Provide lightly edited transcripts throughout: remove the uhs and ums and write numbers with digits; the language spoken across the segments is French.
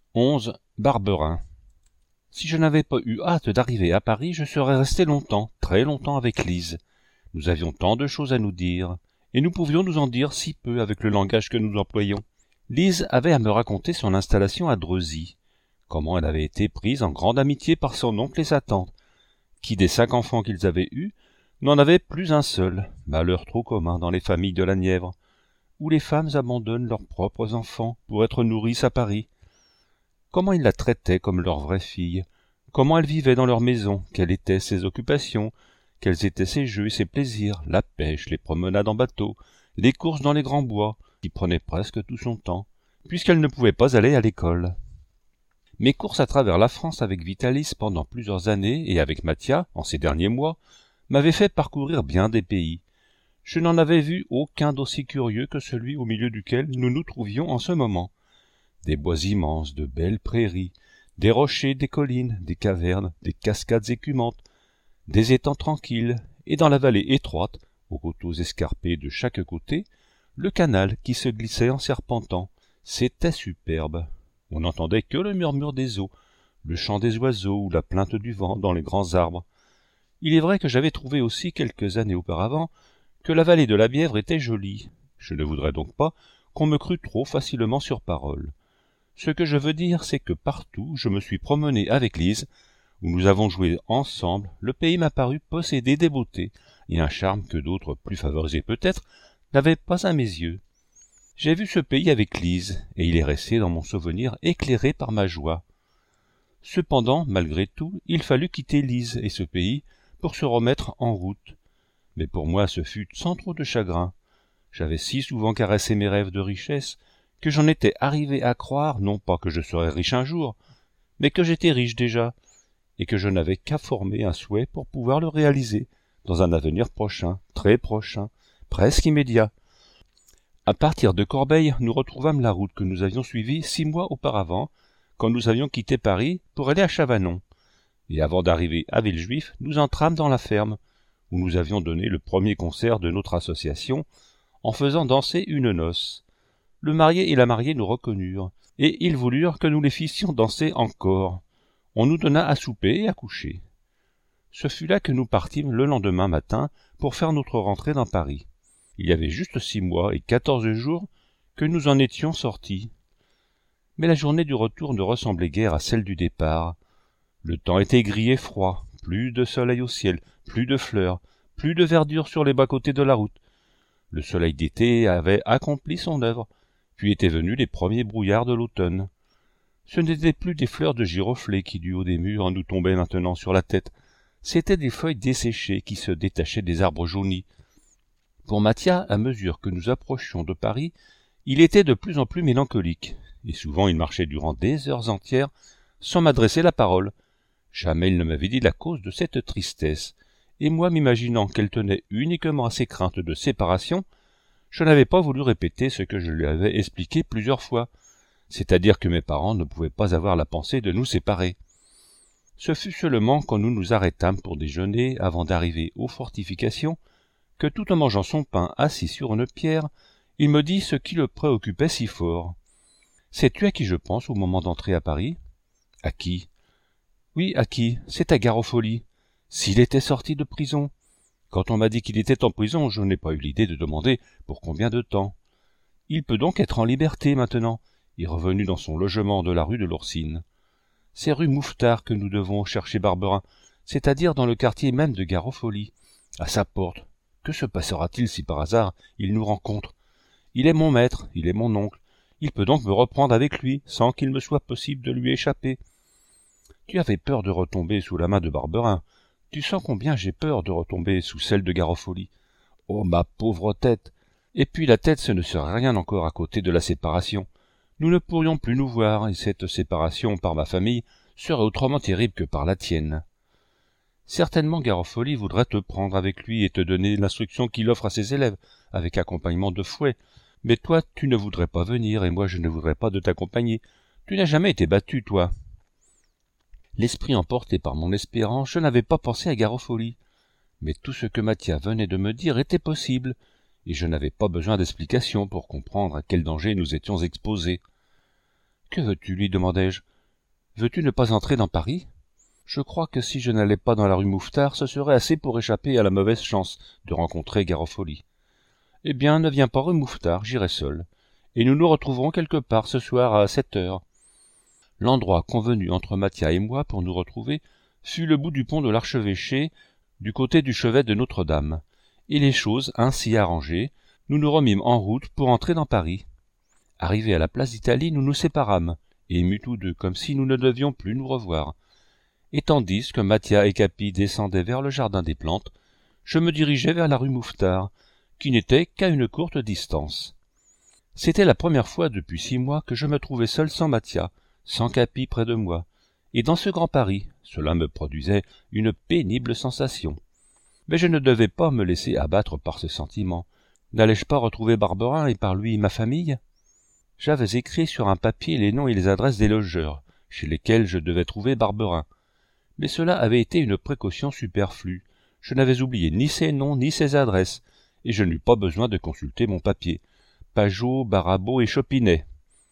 11. Barberin. Si je n'avais pas eu hâte d'arriver à Paris, je serais resté longtemps, très longtemps avec Lise. Nous avions tant de choses à nous dire, et nous pouvions nous en dire si peu avec le langage que nous employions. Lise avait à me raconter son installation à Dreuzy, comment elle avait été prise en grande amitié par son oncle et sa tante, qui des 5 enfants qu'ils avaient eus, n'en avait plus un seul, malheur trop commun dans les familles de la Nièvre, où les femmes abandonnent leurs propres enfants pour être nourrices à Paris. Comment ils la traitaient comme leur vraie fille, comment elle vivait dans leur maison, quelles étaient ses occupations, quels étaient ses jeux et ses plaisirs, la pêche, les promenades en bateau, les courses dans les grands bois, qui prenaient presque tout son temps, puisqu'elle ne pouvait pas aller à l'école. Mes courses à travers la France avec Vitalis pendant plusieurs années et avec Mathia, en ces derniers mois, m'avaient fait parcourir bien des pays. Je n'en avais vu aucun d'aussi curieux que celui au milieu duquel nous nous trouvions en ce moment. Des bois immenses, de belles prairies, des rochers, des collines, des cavernes, des cascades écumantes, des étangs tranquilles, et dans la vallée étroite, aux coteaux escarpés de chaque côté, le canal qui se glissait en serpentant. C'était superbe. On n'entendait que le murmure des eaux, le chant des oiseaux ou la plainte du vent dans les grands arbres. Il est vrai que j'avais trouvé aussi quelques années auparavant que la vallée de la Bièvre était jolie. Je ne voudrais donc pas qu'on me crût trop facilement sur parole. Ce que je veux dire, c'est que partout où je me suis promené avec Lise, où nous avons joué ensemble, le pays m'a paru posséder des beautés et un charme que d'autres, plus favorisés peut-être, n'avaient pas à mes yeux. J'ai vu ce pays avec Lise, et il est resté dans mon souvenir éclairé par ma joie. Cependant, malgré tout, il fallut quitter Lise et ce pays pour se remettre en route. Mais pour moi ce fut sans trop de chagrin. J'avais si souvent caressé mes rêves de richesse, que j'en étais arrivé à croire non pas que je serais riche un jour, mais que j'étais riche déjà, et que je n'avais qu'à former un souhait pour pouvoir le réaliser dans un avenir prochain, très prochain, presque immédiat. À partir de Corbeil, nous retrouvâmes la route que nous avions suivie 6 mois auparavant, quand nous avions quitté Paris pour aller à Chavanon. Et avant d'arriver à Villejuif, nous entrâmes dans la ferme, où nous avions donné le premier concert de notre association, en faisant danser une noce. Le marié et la mariée nous reconnurent, et ils voulurent que nous les fissions danser encore. On nous donna à souper et à coucher. Ce fut là que nous partîmes le lendemain matin pour faire notre rentrée dans Paris. Il y avait juste 6 mois et 14 jours que nous en étions sortis. Mais la journée du retour ne ressemblait guère à celle du départ. Le temps était gris et froid, plus de soleil au ciel, plus de fleurs, plus de verdure sur les bas-côtés de la route. Le soleil d'été avait accompli son œuvre, puis étaient venus les premiers brouillards de l'automne. Ce n'étaient plus des fleurs de giroflées qui du haut des murs nous tombaient maintenant sur la tête, c'étaient des feuilles desséchées qui se détachaient des arbres jaunis. Pour Mathia, à mesure que nous approchions de Paris, il était de plus en plus mélancolique, et souvent il marchait durant des heures entières sans m'adresser la parole. Jamais il ne m'avait dit la cause de cette tristesse, et moi m'imaginant qu'elle tenait uniquement à ses craintes de séparation, je n'avais pas voulu répéter ce que je lui avais expliqué plusieurs fois, c'est-à-dire que mes parents ne pouvaient pas avoir la pensée de nous séparer. Ce fut seulement quand nous nous arrêtâmes pour déjeuner avant d'arriver aux fortifications, que tout en mangeant son pain assis sur une pierre, il me dit ce qui le préoccupait si fort. « Sais-tu à qui je pense au moment d'entrer à Paris ?»« À qui ?»« Oui, à qui ? C'est à Garofoli. S'il était sorti de prison. Quand on m'a dit qu'il était en prison, je n'ai pas eu l'idée de demander pour combien de temps. Il peut donc être en liberté maintenant, et revenu dans son logement de la rue de l'Oursine. C'est rue Mouffetard que nous devons chercher Barberin, c'est-à-dire dans le quartier même de Garofoli, à sa porte. Que se passera-t-il si par hasard il nous rencontre? Il est mon maître, il est mon oncle. Il peut donc me reprendre avec lui, sans qu'il me soit possible de lui échapper. Tu avais peur de retomber sous la main de Barberin. Tu sens combien j'ai peur de retomber sous celle de Garofoli. Oh, ma pauvre tête! Et puis la tête, ce ne serait rien encore à côté de la séparation. Nous ne pourrions plus nous voir, et cette séparation par ma famille serait autrement terrible que par la tienne. Certainement Garofoli voudrait te prendre avec lui et te donner l'instruction qu'il offre à ses élèves, avec accompagnement de fouet. Mais toi, tu ne voudrais pas venir, et moi je ne voudrais pas de t'accompagner. Tu n'as jamais été battu, toi. L'esprit emporté par mon espérance, je n'avais pas pensé à Garofoli. Mais tout ce que Mathia venait de me dire était possible, et je n'avais pas besoin d'explications pour comprendre à quel danger nous étions exposés. Que veux-tu, lui demandai-je. Veux-tu ne pas entrer dans Paris? Je crois que si je n'allais pas dans la rue Mouffetard, ce serait assez pour échapper à la mauvaise chance de rencontrer Garofoli. Eh bien, ne viens pas rue Mouffetard, j'irai seul, et nous nous retrouverons quelque part ce soir à 7 heures. L'endroit convenu entre Mathia et moi pour nous retrouver fut le bout du pont de l'Archevêché, du côté du chevet de Notre-Dame, et les choses ainsi arrangées, nous nous remîmes en route pour entrer dans Paris. Arrivés à la place d'Italie, nous nous séparâmes, émus tous deux, comme si nous ne devions plus nous revoir. Et tandis que Mathia et Capi descendaient vers le jardin des plantes, je me dirigeais vers la rue Mouffetard, qui n'était qu'à une courte distance. C'était la première fois depuis 6 mois que je me trouvais seul sans Mathia, sans Capi près de moi, et dans ce grand Paris, cela me produisait une pénible sensation. Mais je ne devais pas me laisser abattre par ce sentiment. N'allais-je pas retrouver Barberin et par lui ma famille? J'avais écrit sur un papier les noms et les adresses des logeurs, chez lesquels je devais trouver Barberin. Mais cela avait été une précaution superflue. Je n'avais oublié ni ses noms ni ses adresses, et je n'eus pas besoin de consulter mon papier. Pajot, Barabeau et Chopinet.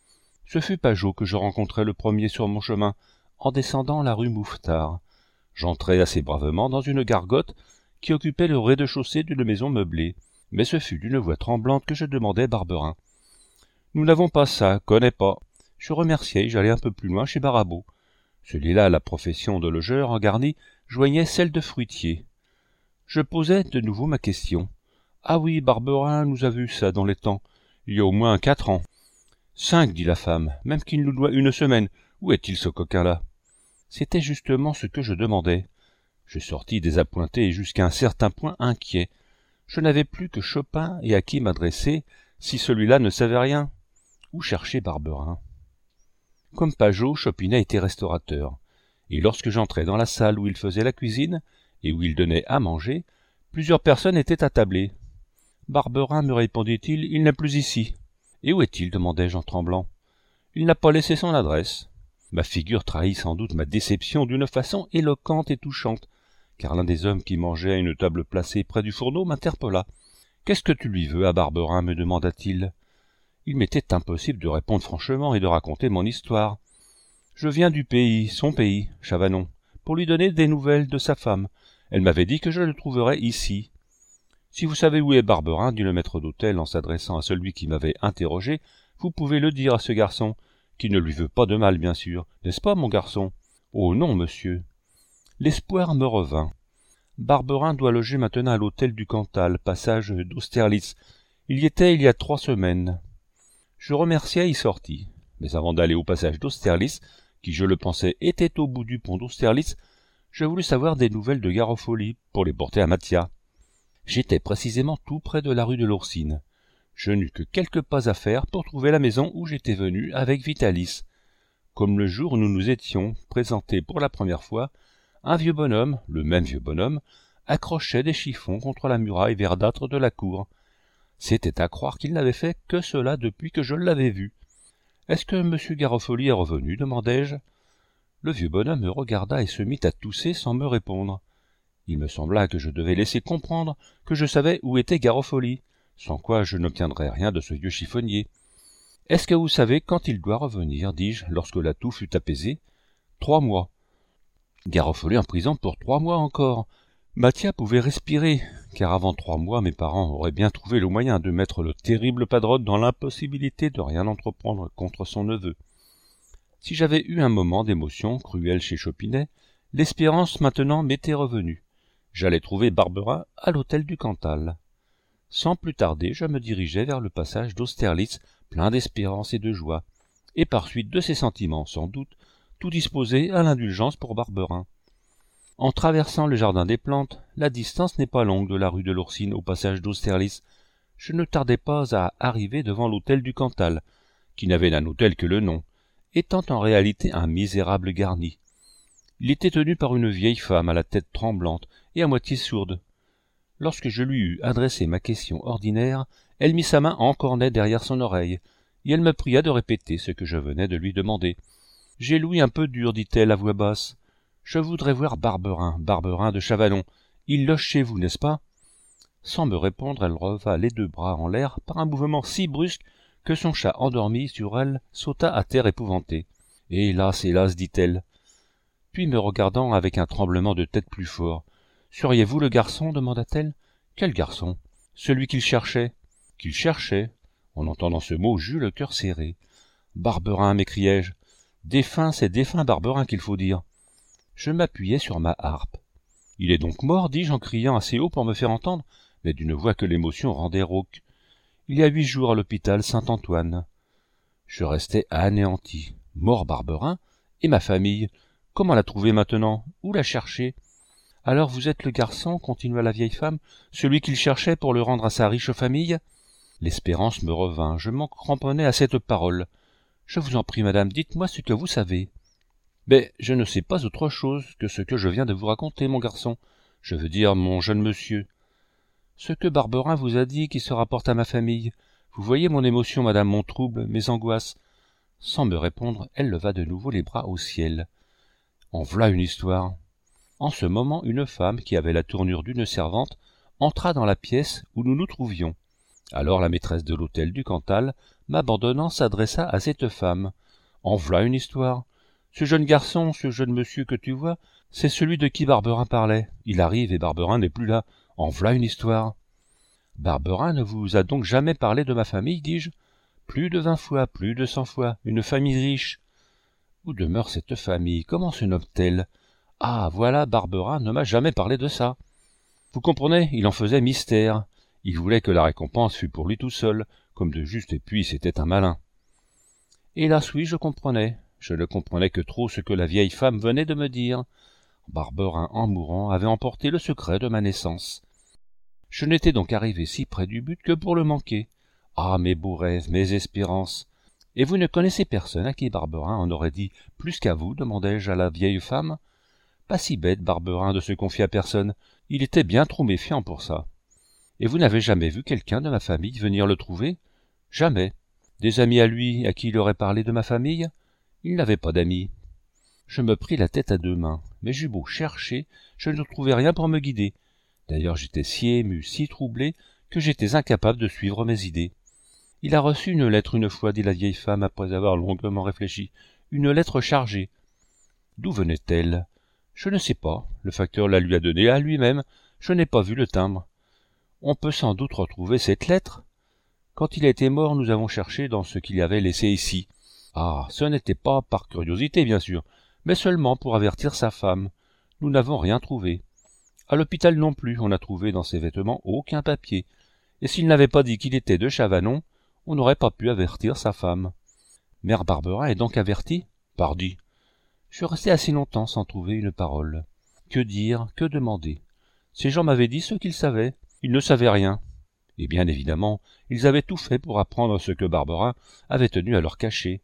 Ce fut Pajot que je rencontrai le premier sur mon chemin, en descendant la rue Mouffetard. J'entrai assez bravement dans une gargote qui occupait le rez-de-chaussée d'une maison meublée, mais ce fut d'une voix tremblante que je demandai Barberin. « Nous n'avons pas ça, connais pas. » Je remerciai et j'allai un peu plus loin chez Barabeau. Celui-là, la profession de logeur en garni, joignait celle de fruitier. Je posai de nouveau ma question. « Ah oui, Barberin nous a vu ça dans les temps. Il y a au moins 4 ans. »« 5, dit la femme, même qu'il nous doit 1 semaine. Où est-il ce coquin-là » C'était justement ce que je demandais. Je sortis désappointé et jusqu'à un certain point inquiet. Je n'avais plus que Chopin et à qui m'adresser si celui-là ne savait rien. Où chercher Barberin? Comme Pajot, Chopinet était restaurateur, et lorsque j'entrai dans la salle où il faisait la cuisine et où il donnait à manger, plusieurs personnes étaient attablées. Barberin, me répondit-il, il n'est plus ici. Et où est-il? demandai-je en tremblant. Il n'a pas laissé son adresse. Ma figure trahit sans doute ma déception d'une façon éloquente et touchante, car l'un des hommes qui mangeait à une table placée près du fourneau m'interpella. « Qu'est-ce que tu lui veux à Barberin » me demanda-t-il. Il m'était impossible de répondre franchement et de raconter mon histoire. Je viens du pays, son pays, Chavanon, pour lui donner des nouvelles de sa femme. Elle m'avait dit que je le trouverais ici. Si vous savez où est Barberin, dit le maître d'hôtel en s'adressant à celui qui m'avait interrogé, vous pouvez le dire à ce garçon, qui ne lui veut pas de mal, bien sûr, n'est-ce pas, mon garçon? Oh non, monsieur. L'espoir me revint. Barberin doit loger maintenant à l'hôtel du Cantal, passage d'Austerlitz. Il y était il y a 3 semaines. Je remerciai et sortis. Mais avant d'aller au passage d'Austerlitz, qui je le pensais était au bout du pont d'Austerlitz, je voulus savoir des nouvelles de Garofoli pour les porter à Mathia. J'étais précisément tout près de la rue de l'Oursine. Je n'eus que quelques pas à faire pour trouver la maison où j'étais venu avec Vitalis. Comme le jour où nous nous étions présentés pour la première fois, un vieux bonhomme, le même vieux bonhomme, accrochait des chiffons contre la muraille verdâtre de la cour. C'était à croire qu'il n'avait fait que cela depuis que je l'avais vu. « Est-ce que M. Garofoli est revenu » demandai-je. Le vieux bonhomme me regarda et se mit à tousser sans me répondre. Il me sembla que je devais laisser comprendre que je savais où était Garofoli, sans quoi je n'obtiendrais rien de ce vieux chiffonnier. « Est-ce que vous savez quand il doit revenir » dis-je, lorsque la toux fut apaisée. « 3 mois. » Garofoli en prison pour 3 mois encore. Mathia pouvait respirer, car avant 3 mois mes parents auraient bien trouvé le moyen de mettre le terrible Padrone dans l'impossibilité de rien entreprendre contre son neveu. Si j'avais eu un moment d'émotion cruelle chez Chopinet, l'espérance maintenant m'était revenue. J'allais trouver Barberin à l'hôtel du Cantal. Sans plus tarder, je me dirigeai vers le passage d'Austerlitz, plein d'espérance et de joie, et par suite de ces sentiments, sans doute, tout disposé à l'indulgence pour Barberin. En traversant le jardin des plantes, la distance n'est pas longue de la rue de l'Oursine au passage d'Austerlitz. Je ne tardai pas à arriver devant l'hôtel du Cantal, qui n'avait d'un hôtel que le nom, étant en réalité un misérable garni. Il était tenu par une vieille femme à la tête tremblante et à moitié sourde. Lorsque je lui eus adressé ma question ordinaire, elle mit sa main en cornet derrière son oreille, et elle me pria de répéter ce que je venais de lui demander. « J'ai l'ouïe un peu dur, dit-elle à voix basse. Je voudrais voir Barberin de Chavanon. Il loge chez vous, n'est-ce pas ?» Sans me répondre, elle releva les 2 bras en l'air par un mouvement si brusque que son chat endormi sur elle sauta à terre épouvanté. « Hélas, hélas, dit-elle. Puis me regardant avec un tremblement de tête plus fort. « Seriez-vous le garçon » demanda-t-elle. « Quel garçon ?»« Celui qu'il cherchait. »« Qu'il cherchait ?» En entendant ce mot, j'eus le cœur serré. « Barberin » m'écriai-je. « Défunt, c'est défunt Barberin qu'il faut dire. » Je m'appuyai sur ma harpe. « Il est donc mort » dis-je en criant assez haut pour me faire entendre, mais d'une voix que l'émotion rendait rauque. « Il y a 8 jours à l'hôpital Saint-Antoine. » Je restai anéanti. Mort Barberin? Et ma famille? Comment la trouver maintenant? Où la chercher? Alors vous êtes le garçon, continua la vieille femme, celui qu'il cherchait pour le rendre à sa riche famille? L'espérance me revint, je m'en cramponnai à cette parole. Je vous en prie, madame, dites-moi ce que vous savez. Mais je ne sais pas autre chose que ce que je viens de vous raconter, mon garçon. Je veux dire, mon jeune monsieur. Ce que Barberin vous a dit qui se rapporte à ma famille. Vous voyez mon émotion, madame, mon trouble, mes angoisses. Sans me répondre, elle leva de nouveau les bras au ciel. En v'là une histoire. En ce moment, une femme, qui avait la tournure d'une servante, entra dans la pièce où nous nous trouvions. Alors la maîtresse de l'hôtel du Cantal, m'abandonnant, s'adressa à cette femme. « En v'là une histoire. Ce jeune garçon, ce jeune monsieur que tu vois, c'est celui de qui Barberin parlait. Il arrive et Barberin n'est plus là. En v'là une histoire. »« Barberin ne vous a donc jamais parlé de ma famille, dis-je. Plus de 20 fois, plus de 100 fois, une famille riche. Où demeure cette famille? Comment se nomme-t-elle? Ah, voilà, Barberin ne m'a jamais parlé de ça. Vous comprenez, il en faisait mystère. Il voulait que la récompense fût pour lui tout seul, comme de juste, et puis c'était un malin. Hélas, oui, je comprenais. Je ne comprenais que trop ce que la vieille femme venait de me dire. Barberin, en mourant, avait emporté le secret de ma naissance. Je n'étais donc arrivé si près du but que pour le manquer. Ah, mes beaux rêves, mes espérances! Et vous ne connaissez personne à qui Barberin en aurait dit plus qu'à vous, demandai-je à la vieille femme. Pas si bête, Barberin, de se confier à personne. Il était bien trop méfiant pour ça. Et vous n'avez jamais vu quelqu'un de ma famille venir le trouver? Jamais. Des amis à lui à qui il aurait parlé de ma famille? Il n'avait pas d'amis. Je me pris la tête à 2 mains, mais j'eus beau chercher, je ne trouvais rien pour me guider. D'ailleurs, j'étais si ému, si troublé, que j'étais incapable de suivre mes idées. Il a reçu une lettre une fois, dit la vieille femme après avoir longuement réfléchi. Une lettre chargée. D'où venait-elle? Je ne sais pas. Le facteur la lui a donnée à lui-même. Je n'ai pas vu le timbre. On peut sans doute retrouver cette lettre. Quand il a été mort, nous avons cherché dans ce qu'il y avait laissé ici. Ah, ce n'était pas par curiosité, bien sûr, mais seulement pour avertir sa femme. Nous n'avons rien trouvé. À l'hôpital non plus, on n'a trouvé dans ses vêtements aucun papier. Et s'il n'avait pas dit qu'il était de Chavanon, on n'aurait pas pu avertir sa femme. Mère Barberin est donc avertie? Pardi. Je restai assez longtemps sans trouver une parole. Que dire, que demander? Ces gens m'avaient dit ce qu'ils savaient. Ils ne savaient rien. Et bien évidemment, ils avaient tout fait pour apprendre ce que Barberin avait tenu à leur cacher.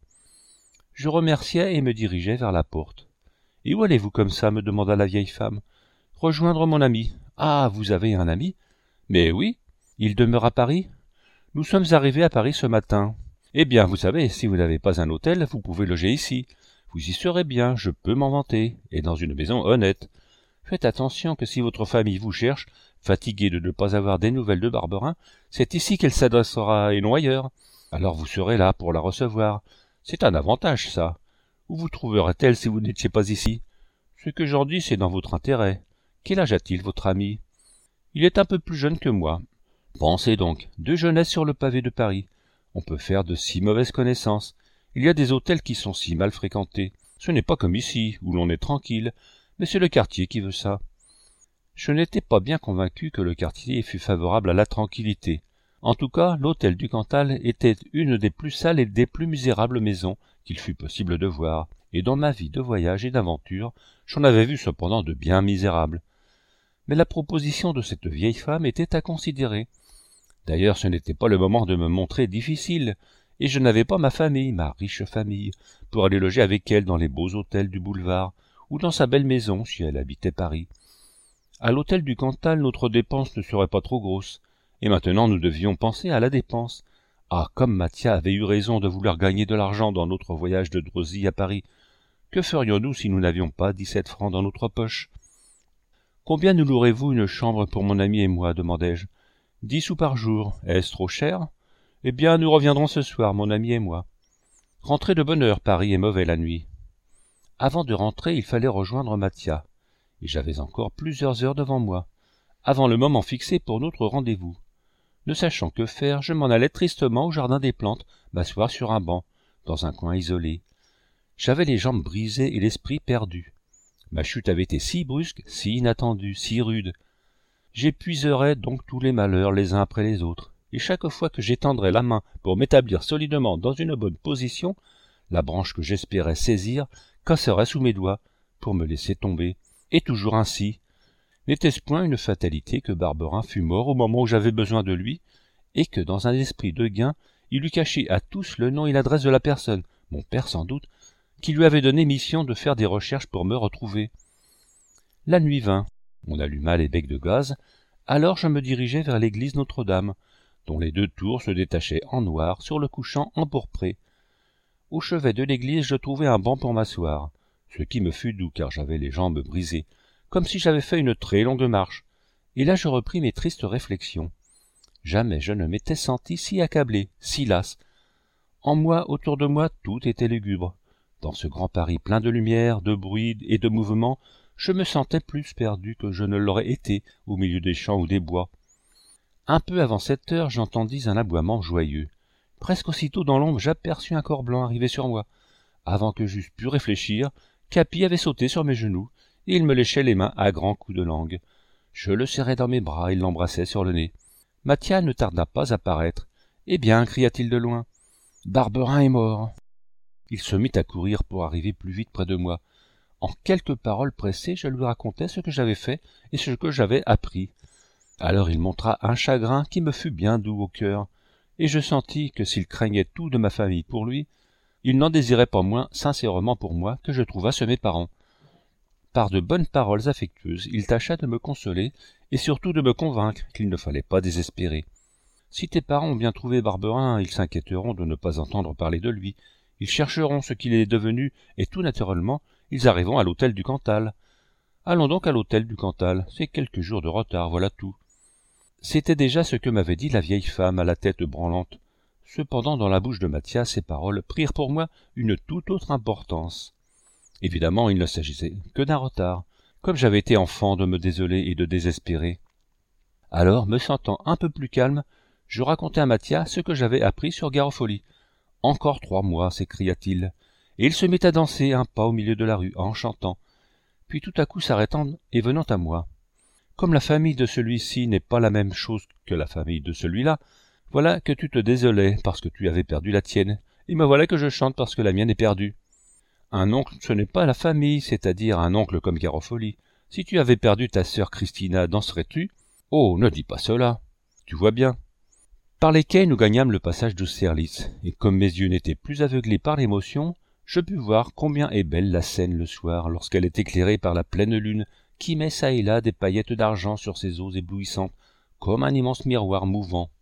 Je remerciai et me dirigeai vers la porte. « Et où allez-vous comme ça ?» me demanda la vieille femme. « Rejoindre mon ami. »« Ah, vous avez un ami ?»« Mais oui. Il demeure à Paris ?»« Nous sommes arrivés à Paris ce matin. »« Eh bien, vous savez, si vous n'avez pas un hôtel, vous pouvez loger ici. Vous y serez bien, je peux m'en vanter, et dans une maison honnête. Faites attention que si votre famille vous cherche, fatiguée de ne pas avoir des nouvelles de Barberin, c'est ici qu'elle s'adressera et non ailleurs. Alors vous serez là pour la recevoir. C'est un avantage, ça. Où vous trouverait-elle si vous n'étiez pas ici? Ce que j'en dis, c'est dans votre intérêt. Quel âge a-t-il, votre ami? Il est un peu plus jeune que moi. Pensez donc, 2 jeunesses sur le pavé de Paris. On peut faire de si mauvaises connaissances. Il y a des hôtels qui sont si mal fréquentés. Ce n'est pas comme ici, où l'on est tranquille, mais c'est le quartier qui veut ça. Je n'étais pas bien convaincu que le quartier fût favorable à la tranquillité. En tout cas, l'hôtel du Cantal était une des plus sales et des plus misérables maisons qu'il fût possible de voir, et dans ma vie de voyage et d'aventure, j'en avais vu cependant de bien misérables. Mais la proposition de cette vieille femme était à considérer. D'ailleurs, ce n'était pas le moment de me montrer difficile, et je n'avais pas ma famille, ma riche famille, pour aller loger avec elle dans les beaux hôtels du boulevard, ou dans sa belle maison si elle habitait Paris. À l'hôtel du Cantal, notre dépense ne serait pas trop grosse, et maintenant nous devions penser à la dépense. Ah, comme Mathia avait eu raison de vouloir gagner de l'argent dans notre voyage de Drosy à Paris. Que ferions-nous si nous n'avions pas 17 francs dans notre poche? Combien nous louerez-vous une chambre pour mon ami et moi? Demandai-je. 10 sous par jour. Est-ce trop cher? Eh bien, nous reviendrons ce soir, mon ami et moi. Rentrez de bonne heure, Paris est mauvais la nuit. Avant de rentrer, il fallait rejoindre Mathia, et j'avais encore plusieurs heures devant moi, avant le moment fixé pour notre rendez-vous. Ne sachant que faire, je m'en allais tristement au jardin des plantes, m'asseoir sur un banc, dans un coin isolé. J'avais les jambes brisées et l'esprit perdu. Ma chute avait été si brusque, si inattendue, si rude. J'épuiserais donc tous les malheurs les uns après les autres, et chaque fois que j'étendrais la main pour m'établir solidement dans une bonne position, la branche que j'espérais saisir casserait sous mes doigts pour me laisser tomber, et toujours ainsi. N'était-ce point une fatalité que Barberin fût mort au moment où j'avais besoin de lui, et que, dans un esprit de gain, il eût caché à tous le nom et l'adresse de la personne, mon père sans doute, qui lui avait donné mission de faire des recherches pour me retrouver. La nuit vint, on alluma les becs de gaz, alors je me dirigeai vers l'église Notre-Dame, dont les 2 tours se détachaient en noir sur le couchant empourpré. Au chevet de l'église, je trouvai un banc pour m'asseoir, ce qui me fut doux car j'avais les jambes brisées, comme si j'avais fait une très longue marche, et là je repris mes tristes réflexions. Jamais je ne m'étais senti si accablé, si las. En moi, autour de moi, tout était lugubre. Dans ce grand Paris plein de lumière, de bruit et de mouvement, je me sentais plus perdu que je ne l'aurais été au milieu des champs ou des bois. Un peu avant 7 heures, j'entendis un aboiement joyeux. Presque aussitôt dans l'ombre, j'aperçus un corps blanc arriver sur moi. Avant que j'eusse pu réfléchir, Capi avait sauté sur mes genoux, et il me léchait les mains à grands coups de langue. Je le serrai dans mes bras et l'embrassai sur le nez. Mathia ne tarda pas à paraître. « Eh bien, cria-t-il de loin, Barberin est mort. » Il se mit à courir pour arriver plus vite près de moi. En quelques paroles pressées, je lui racontai ce que j'avais fait et ce que j'avais appris. Alors il montra un chagrin qui me fut bien doux au cœur, et je sentis que s'il craignait tout de ma famille pour lui, il n'en désirait pas moins sincèrement pour moi que je trouvasse mes parents. Par de bonnes paroles affectueuses, il tâcha de me consoler et surtout de me convaincre qu'il ne fallait pas désespérer. Si tes parents ont bien trouvé Barberin, ils s'inquiéteront de ne pas entendre parler de lui. Ils chercheront ce qu'il est devenu, et tout naturellement, ils arriveront à l'hôtel du Cantal. Allons donc à l'hôtel du Cantal, c'est quelques jours de retard, voilà tout. C'était déjà ce que m'avait dit la vieille femme à la tête branlante. Cependant, dans la bouche de Mathia, ces paroles prirent pour moi une toute autre importance. Évidemment, il ne s'agissait que d'un retard, comme j'avais été enfant de me désoler et de désespérer. Alors, me sentant un peu plus calme, je racontai à Mathia ce que j'avais appris sur Garofoli. « Encore 3 mois, s'écria-t-il, et il se mit à danser un pas au milieu de la rue, en chantant, puis tout à coup s'arrêtant et venant à moi. « Comme la famille de celui-ci n'est pas la même chose que la famille de celui-là, voilà que tu te désolais parce que tu avais perdu la tienne, et me voilà que je chante parce que la mienne est perdue. Un oncle, ce n'est pas la famille, c'est-à-dire un oncle comme Garofoli. Si tu avais perdu ta sœur Christina, danserais-tu? Oh, ne dis pas cela. Tu vois bien. » Par les quais, nous gagnâmes le passage d'Austerlitz, et comme mes yeux n'étaient plus aveuglés par l'émotion, je pus voir combien est belle la Seine le soir lorsqu'elle est éclairée par la pleine lune qui met çà et là des paillettes d'argent sur ses eaux éblouissantes, comme un immense miroir mouvant.